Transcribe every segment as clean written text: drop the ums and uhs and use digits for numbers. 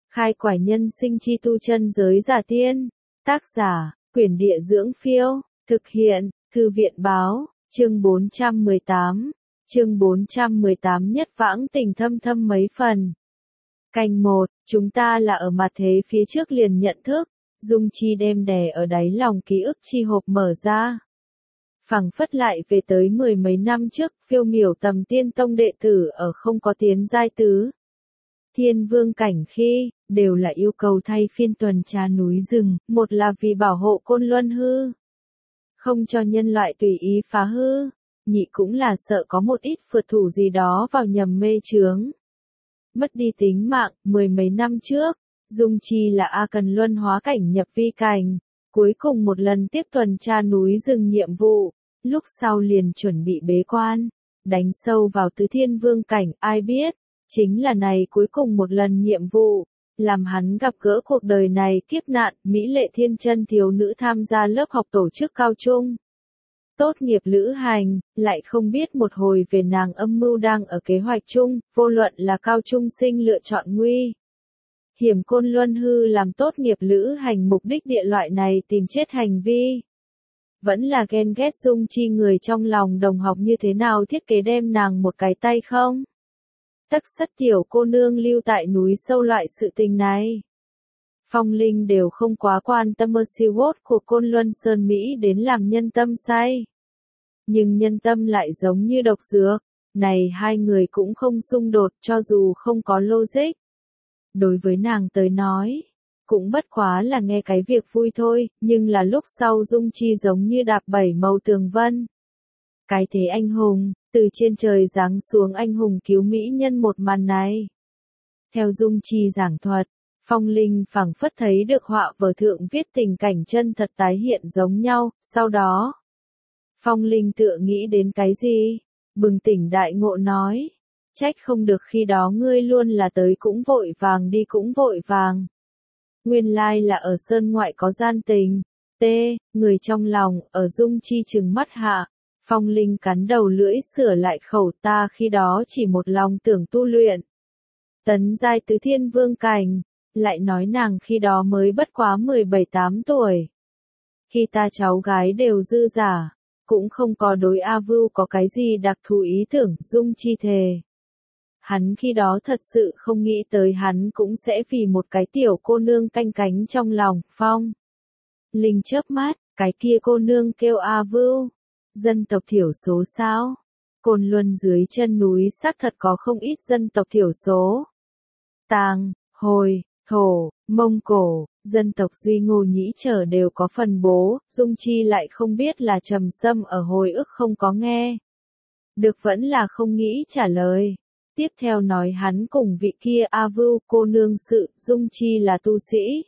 Khai quải nhân sinh chi tu chân giới giả tiên. Tác giả, Quyển Địa Dưỡng Phiêu. Thực hiện, Thư viện Báo. Chương 418. Chương 418 nhất vãng tình thâm thâm mấy phần. Canh 1, chúng ta là ở mặt thế phía trước liền nhận thức. Dung Chi đem đè ở đáy lòng ký ức chi hộp mở ra. Phảng phất lại về tới mười mấy năm trước, phiêu miểu tầm tiên tông đệ tử ở không có tiến giai tứ. Thiên vương cảnh khi, đều là yêu cầu thay phiên tuần tra núi rừng, một là vì bảo hộ côn luân hư. Không cho nhân loại tùy ý phá hư, nhị cũng là sợ có một ít phượt thủ gì đó vào nhầm mê chướng. Mất đi tính mạng, mười mấy năm trước, Dung Chi là A Cần luân hóa cảnh nhập vi cảnh, cuối cùng một lần tiếp tuần tra núi rừng nhiệm vụ, lúc sau liền chuẩn bị bế quan, đánh sâu vào tứ thiên vương cảnh, ai biết, chính là này cuối cùng một lần nhiệm vụ, làm hắn gặp gỡ cuộc đời này kiếp nạn, mỹ lệ thiên chân thiếu nữ tham gia lớp học tổ chức cao trung. Tốt nghiệp lữ hành, lại không biết một hồi về nàng âm mưu đang ở kế hoạch chung, vô luận là cao trung sinh lựa chọn nguy. Hiểm côn luân hư làm tốt nghiệp lữ hành mục đích địa loại này tìm chết hành vi. Vẫn là ghen ghét Dung Chi người trong lòng đồng học như thế nào thiết kế đem nàng một cái tay không? Tất sất tiểu cô nương lưu tại núi sâu loại sự tình này. Phong Linh đều không quá quan tâm Mercyward của Côn Luân Sơn Mỹ đến làm nhân tâm say. Nhưng nhân tâm lại giống như độc dược, này hai người cũng không xung đột cho dù không có logic. Đối với nàng tới nói, cũng bất quá là nghe cái việc vui thôi, nhưng là lúc sau Dung Chi giống như đạp bảy màu tường vân. Cái thế anh hùng, từ trên trời giáng xuống anh hùng cứu mỹ nhân một màn này. Theo Dung Chi giảng thuật, Phong Linh phảng phất thấy được họa vở thượng viết tình cảnh chân thật tái hiện giống nhau, sau đó. Phong Linh tựa nghĩ đến cái gì? Bừng tỉnh đại ngộ nói. Trách không được khi đó ngươi luôn là tới cũng vội vàng đi cũng vội vàng. Nguyên lai là ở sơn ngoại có gian tình. Người trong lòng, ở Dung Chi trừng mắt hạ. Phong Linh cắn đầu lưỡi sửa lại khẩu ta khi đó chỉ một lòng tưởng tu luyện. Tấn giai tứ thiên vương cảnh, lại nói nàng khi đó mới bất quá 17-8 tuổi. Khi ta cháu gái đều dư giả, cũng không có đối A Vưu có cái gì đặc thù ý tưởng, Dung Chi thề. Hắn khi đó thật sự không nghĩ tới hắn cũng sẽ vì một cái tiểu cô nương canh cánh trong lòng, Phong. Linh chớp mắt, cái kia cô nương kêu A Vưu. Dân tộc thiểu số sao? Côn Luân dưới chân núi xác thật có không ít dân tộc thiểu số. Tàng, Hồi, Thổ, Mông Cổ, dân tộc Duy Ngô Nhĩ Trở đều có phần bố, Dung Chi lại không biết là Trầm Sâm ở hồi ức không có nghe. Được vẫn là không nghĩ trả lời. Tiếp theo nói hắn cùng vị kia A Vưu cô nương sự, Dung Chi là tu sĩ.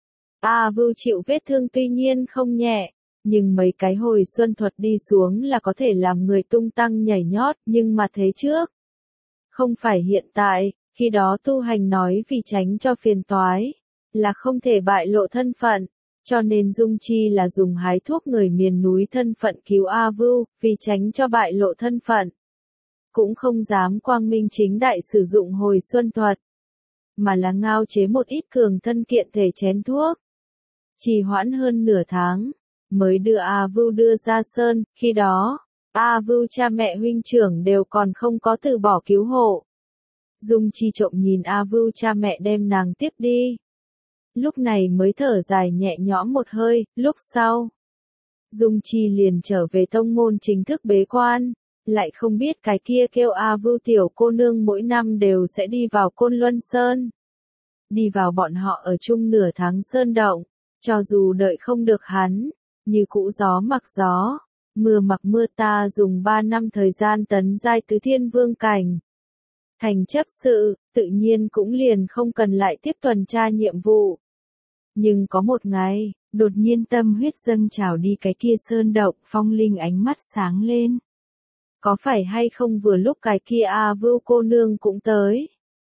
A Vưu chịu vết thương tuy nhiên không nhẹ, nhưng mấy cái hồi xuân thuật đi xuống là có thể làm người tung tăng nhảy nhót, nhưng mà thế trước. Không phải hiện tại, khi đó tu hành nói vì tránh cho phiền toái, là không thể bại lộ thân phận, cho nên Dung Chi là dùng hái thuốc người miền núi thân phận cứu A Vưu, vì tránh cho bại lộ thân phận. Cũng không dám quang minh chính đại sử dụng hồi xuân thuật, mà là ngao chế một ít cường thân kiện thể chén thuốc. Trì hoãn hơn nửa tháng, mới đưa A Vưu đưa ra sơn, khi đó, A Vưu cha mẹ huynh trưởng đều còn không có từ bỏ cứu hộ. Dung Chi trộm nhìn A Vưu cha mẹ đem nàng tiếp đi. Lúc này mới thở dài nhẹ nhõm một hơi, lúc sau. Dung Chi liền trở về tông môn chính thức bế quan, lại không biết cái kia kêu A Vưu tiểu cô nương mỗi năm đều sẽ đi vào Côn Luân Sơn. Đi vào bọn họ ở chung nửa tháng sơn động, cho dù đợi không được hắn, như cũ gió mặc gió, mưa mặc mưa ta dùng 3 năm thời gian tấn giai tứ thiên vương cảnh. Thành chấp sự, tự nhiên cũng liền không cần lại tiếp tuần tra nhiệm vụ. Nhưng có một ngày, đột nhiên tâm huyết dâng trào đi cái kia sơn động, Phong Linh ánh mắt sáng lên. Có phải hay không vừa lúc cái kia A Vưu cô nương cũng tới?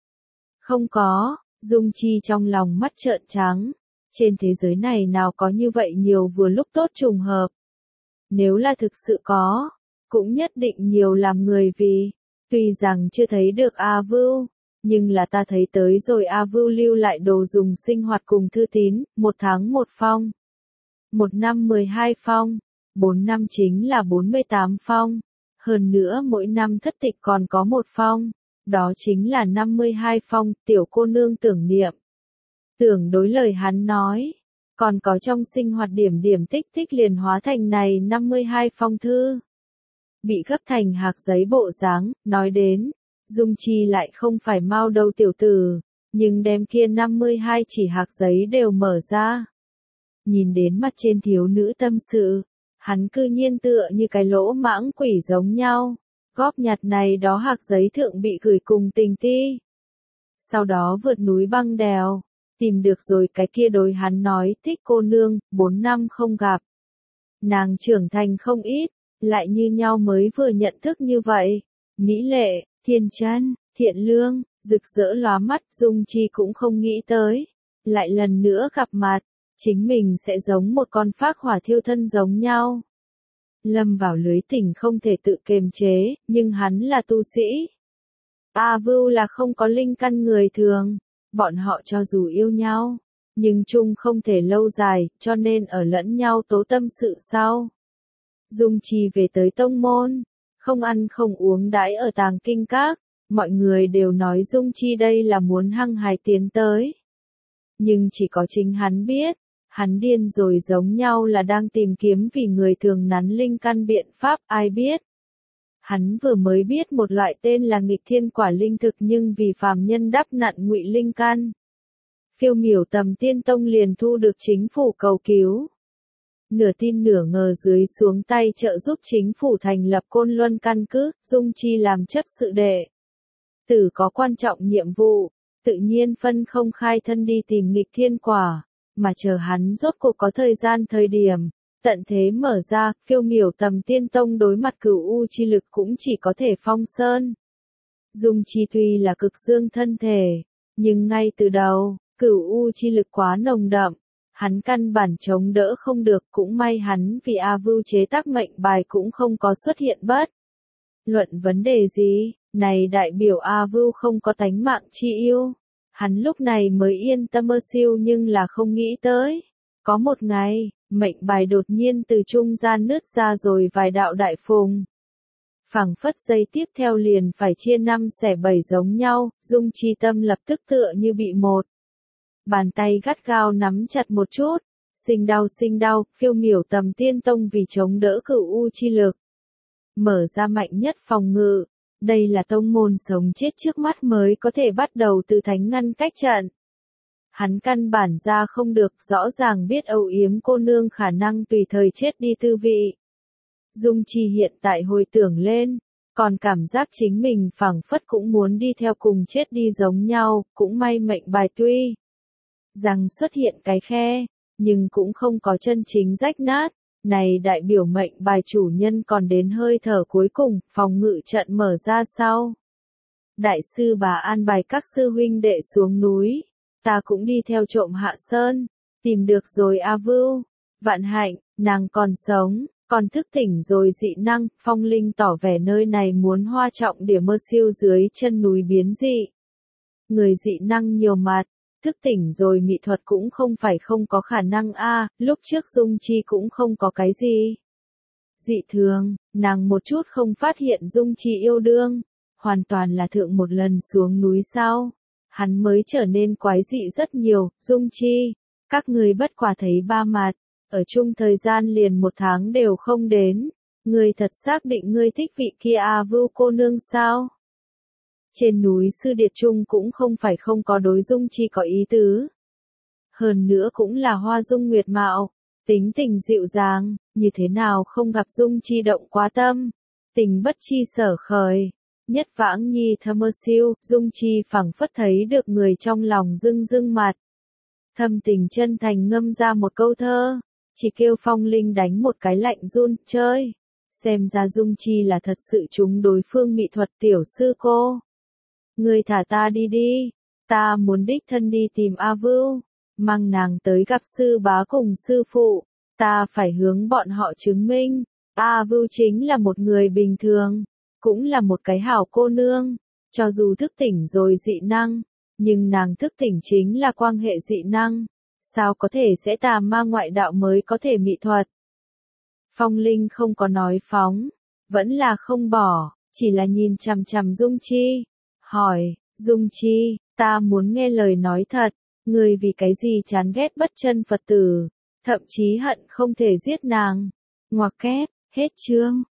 Không có, Dung Chi trong lòng mắt trợn trắng. Trên thế giới này nào có như vậy nhiều vừa lúc tốt trùng hợp. Nếu là thực sự có, cũng nhất định nhiều làm người vì, tuy rằng chưa thấy được A Vưu, nhưng là ta thấy tới rồi A Vưu lưu lại đồ dùng sinh hoạt cùng thư tín, 1 tháng 1 phong. 1 năm 12 phong, 4 năm chính là 48 phong. Hơn nữa mỗi năm thất tịch còn có 1 phong, đó chính là 52 phong, tiểu cô nương tưởng niệm. Tưởng đối lời hắn nói, còn có trong sinh hoạt điểm điểm tích tích liền hóa thành này 52 phong thư. Bị gấp thành hạc giấy bộ dáng, nói đến, Dung Chi lại không phải mau đầu tiểu tử, nhưng đem kia 52 chỉ hạc giấy đều mở ra. Nhìn đến mặt trên thiếu nữ tâm sự, hắn cư nhiên tựa như cái lỗ mãng quỷ giống nhau, góp nhặt này đó hạc giấy thượng bị gửi cùng tình ti. Sau đó vượt núi băng đèo, tìm được rồi cái kia đối hắn nói thích cô nương, 4 năm không gặp. Nàng trưởng thành không ít, lại như nhau mới vừa nhận thức như vậy, mỹ lệ, thiên chân, thiện lương, rực rỡ lóa mắt, Dung Chi cũng không nghĩ tới. Lại lần nữa gặp mặt, chính mình sẽ giống một con phác hỏa thiêu thân giống nhau. Lâm vào lưới tình không thể tự kiềm chế, nhưng hắn là tu sĩ. A Vưu là không có linh căn người thường, bọn họ cho dù yêu nhau, nhưng chung không thể lâu dài, cho nên ở lẫn nhau tố tâm sự sau. Dung Chi về tới tông môn, không ăn không uống đãi ở tàng kinh các, mọi người đều nói Dung Chi đây là muốn hăng hái tiến tới. Nhưng chỉ có chính hắn biết, hắn điên rồi giống nhau là đang tìm kiếm vì người thường nắn linh căn biện pháp, ai biết. Hắn vừa mới biết một loại tên là nghịch thiên quả linh thực nhưng vì phàm nhân đắp nặn ngụy linh căn. Phiêu miểu Tầm Tiên Tông liền thu được chính phủ cầu cứu. Nửa tin nửa ngờ dưới xuống tay trợ giúp chính phủ thành lập Côn Luân căn cứ, Dung Chi làm chấp sự đệ tử có quan trọng nhiệm vụ, tự nhiên phân không khai thân đi tìm nghịch thiên quả, mà chờ hắn rốt cuộc có thời điểm, tận thế mở ra, phiêu miểu Tầm Tiên Tông đối mặt cửu u chi lực cũng chỉ có thể phong sơn. Dung Chi tuy là cực dương thân thể, nhưng ngay từ đầu, cửu u chi lực quá nồng đậm, hắn căn bản chống đỡ không được, cũng may hắn vì A Vưu chế tác mệnh bài cũng không có xuất hiện bất luận vấn đề gì, này đại biểu A Vưu không có tánh mạng chi yêu. Hắn lúc này mới yên tâm mơ siêu nhưng là không nghĩ tới. Có một ngày, mệnh bài đột nhiên từ trung gian nứt ra rồi vài đạo đại phùng. Phảng phất giây tiếp theo liền phải chia 5 xẻ 7 giống nhau, Dung Chi tâm lập tức tựa như bị một bàn tay gắt gao nắm chặt một chút, sinh đau, phiêu miểu Tầm Tiên Tông vì chống đỡ cửu u chi lực. Mở ra mạnh nhất phòng ngự, đây là tông môn sống chết trước mắt mới có thể bắt đầu từ thánh ngăn cách trận. Hắn căn bản ra không được, rõ ràng biết âu yếm cô nương khả năng tùy thời chết đi tư vị. Dung Chi hiện tại hồi tưởng lên, còn cảm giác chính mình phảng phất cũng muốn đi theo cùng chết đi giống nhau, cũng may mệnh bài tuy rằng xuất hiện cái khe, nhưng cũng không có chân chính rách nát, này đại biểu mệnh bài chủ nhân còn đến hơi thở cuối cùng, phòng ngự trận mở ra sau. Đại sư bà an bài các sư huynh đệ xuống núi, ta cũng đi theo trộm hạ sơn, tìm được rồi A Vưu, vạn hạnh, nàng còn sống, còn thức tỉnh rồi dị năng, phong linh tỏ vẻ nơi này muốn hoa trọng điểm mơ siêu dưới chân núi biến dị. Người dị năng nhiều mặt. Thức tỉnh rồi mỹ thuật cũng không phải không có khả năng a, lúc trước Dung Chi cũng không có cái gì dị thường, nàng một chút không phát hiện Dung Chi yêu đương, hoàn toàn là thượng một lần xuống núi sau, hắn mới trở nên quái dị rất nhiều. Dung Chi, các người bất quả thấy ba mặt, ở chung thời gian liền 1 tháng đều không đến, người thật xác định ngươi thích vị kia A Vưu cô nương sao? Trên núi Sư Điệt Trung cũng không phải không có đối Dung Chi có ý tứ. Hơn nữa cũng là hoa dung nguyệt mạo, tính tình dịu dàng, như thế nào không gặp Dung Chi động quá tâm, tình bất chi sở khởi. Nhất vãng nhi thơ mơ siêu, Dung Chi phảng phất thấy được người trong lòng rưng rưng mặt. Thâm tình chân thành ngâm ra một câu thơ, chỉ kêu phong linh đánh một cái lạnh run, chơi. Xem ra Dung Chi là thật sự trúng đối phương mỹ thuật tiểu sư cô. Người thả ta đi đi, ta muốn đích thân đi tìm A Vưu, mang nàng tới gặp sư bá cùng sư phụ, ta phải hướng bọn họ chứng minh, A Vưu chính là một người bình thường, cũng là một cái hảo cô nương, Cho dù thức tỉnh rồi dị năng, nhưng nàng thức tỉnh chính là quan hệ dị năng. Sao có thể sẽ tà ma ngoại đạo mới có thể mị thuật? Phong Linh không có nói phóng, vẫn là không bỏ, chỉ là nhìn chằm chằm Dung Chi. Hỏi, Dung Chi, ta muốn nghe lời nói thật, người vì cái gì chán ghét bất chân Phật tử, thậm chí hận không thể giết nàng. Ngoặc kép, hết chương.